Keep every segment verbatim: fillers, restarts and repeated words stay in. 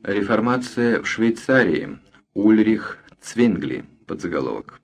Реформация в Швейцарии. Ульрих Цвингли. Подзаголовок.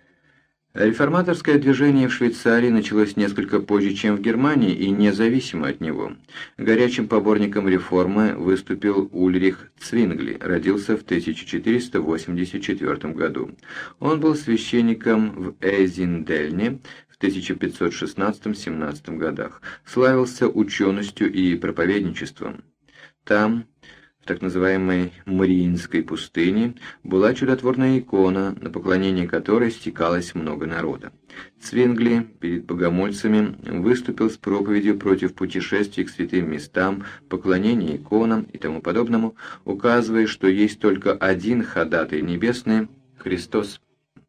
Реформаторское движение в Швейцарии началось несколько позже, чем в Германии, и независимо от него. Горячим поборником реформы выступил Ульрих Цвингли, родился в тысяча четыреста восемьдесят четвёртом году. Он был священником в Эйзендельне в тысяча пятьсот шестнадцатом-семнадцатом годах, славился ученостью и проповедничеством. Там, в так называемой Мариинской пустыне, была чудотворная икона, на поклонение которой стекалось много народа. Цвингли перед богомольцами выступил с проповедью против путешествий к святым местам, поклонения иконам и тому подобному, указывая, что есть только один ходатай небесный – Христос.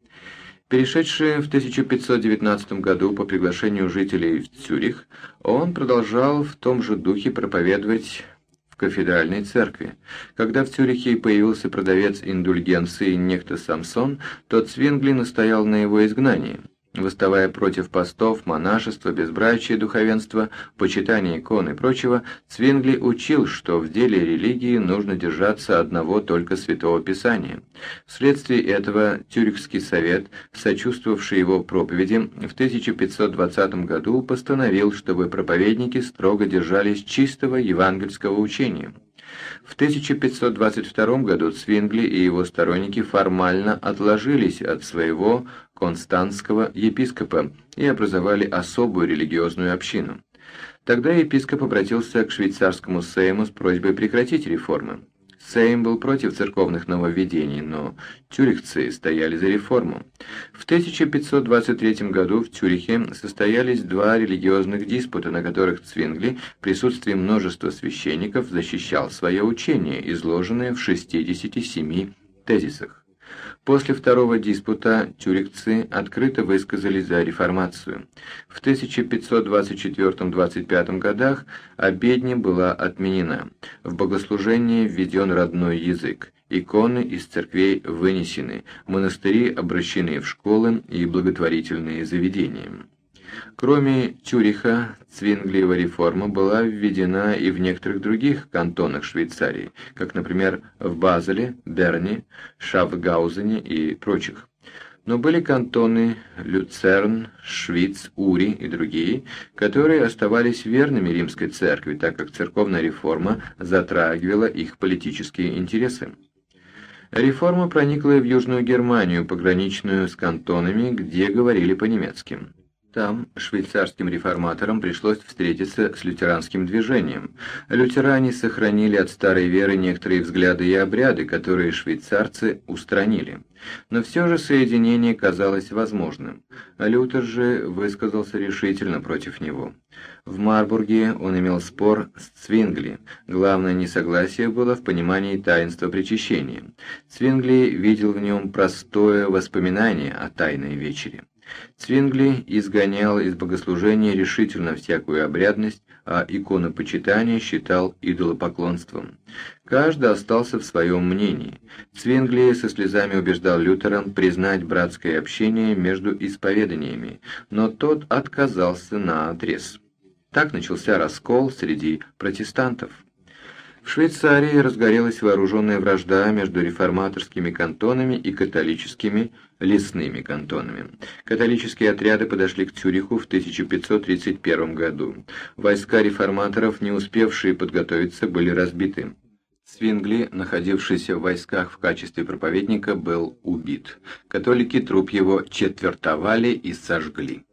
Перешедший в тысяча пятьсот девятнадцатом году по приглашению жителей в Цюрих, он продолжал в том же духе проповедовать в кафедральной церкви. Когда в Цюрихе появился продавец индульгенции некто Самсон, то Цвингли настоял на его изгнании. Выставая против постов, монашества, безбрачия, духовенства, почитания икон и прочего, Цвингли учил, что в деле религии нужно держаться одного только Святого Писания. Вследствие этого Цюрихский совет, сочувствовавший его проповеди, в тысяча пятьсот двадцатом году постановил, чтобы проповедники строго держались чистого евангельского учения. В тысяча пятьсот двадцать втором году Цвингли и его сторонники формально отложились от своего константского епископа и образовали особую религиозную общину. Тогда епископ обратился к швейцарскому сейму с просьбой прекратить реформы. Сейм был против церковных нововведений, но цюрихцы стояли за реформу. В тысяча пятьсот двадцать третьем году в Цюрихе состоялись два религиозных диспута, на которых Цвингли в присутствии множества священников защищал свое учение, изложенное в шестидесяти семи тезисах. После второго диспута тюрихцы открыто высказались за реформацию. В тысяча пятьсот двадцать четвёртом — двадцать пятом годах обедня была отменена. В богослужение введен родной язык. Иконы из церквей вынесены, монастыри обращены в школы и благотворительные заведения. Кроме Цюриха, Цвинглиева реформа была введена и в некоторых других кантонах Швейцарии, как, например, в Базеле, Берне, Шафгаузене и прочих. Но были кантоны Люцерн, Швиц, Ури и другие, которые оставались верными римской церкви, так как церковная реформа затрагивала их политические интересы. Реформа проникла и в Южную Германию, пограничную с кантонами, где говорили по-немецки. Там швейцарским реформаторам пришлось встретиться с лютеранским движением. Лютеране сохранили от старой веры некоторые взгляды и обряды, которые швейцарцы устранили. Но все же соединение казалось возможным. Лютер же высказался решительно против него. В Марбурге он имел спор с Цвингли. Главное несогласие было в понимании таинства причащения. Цвингли видел в нем простое воспоминание о Тайной вечере. Цвингли изгонял из богослужения решительно всякую обрядность, а иконопочитание считал идолопоклонством. Каждый остался в своем мнении. Цвингли со слезами убеждал Лютера признать братское общение между исповеданиями, но тот отказался наотрез. Так начался раскол среди протестантов. В Швейцарии разгорелась вооруженная вражда между реформаторскими кантонами и католическими лесными кантонами. Католические отряды подошли к Цюриху в тысяча пятьсот тридцать первом году. Войска реформаторов, не успевшие подготовиться, были разбиты. Цвингли, находившийся в войсках в качестве проповедника, был убит. Католики труп его четвертовали и сожгли.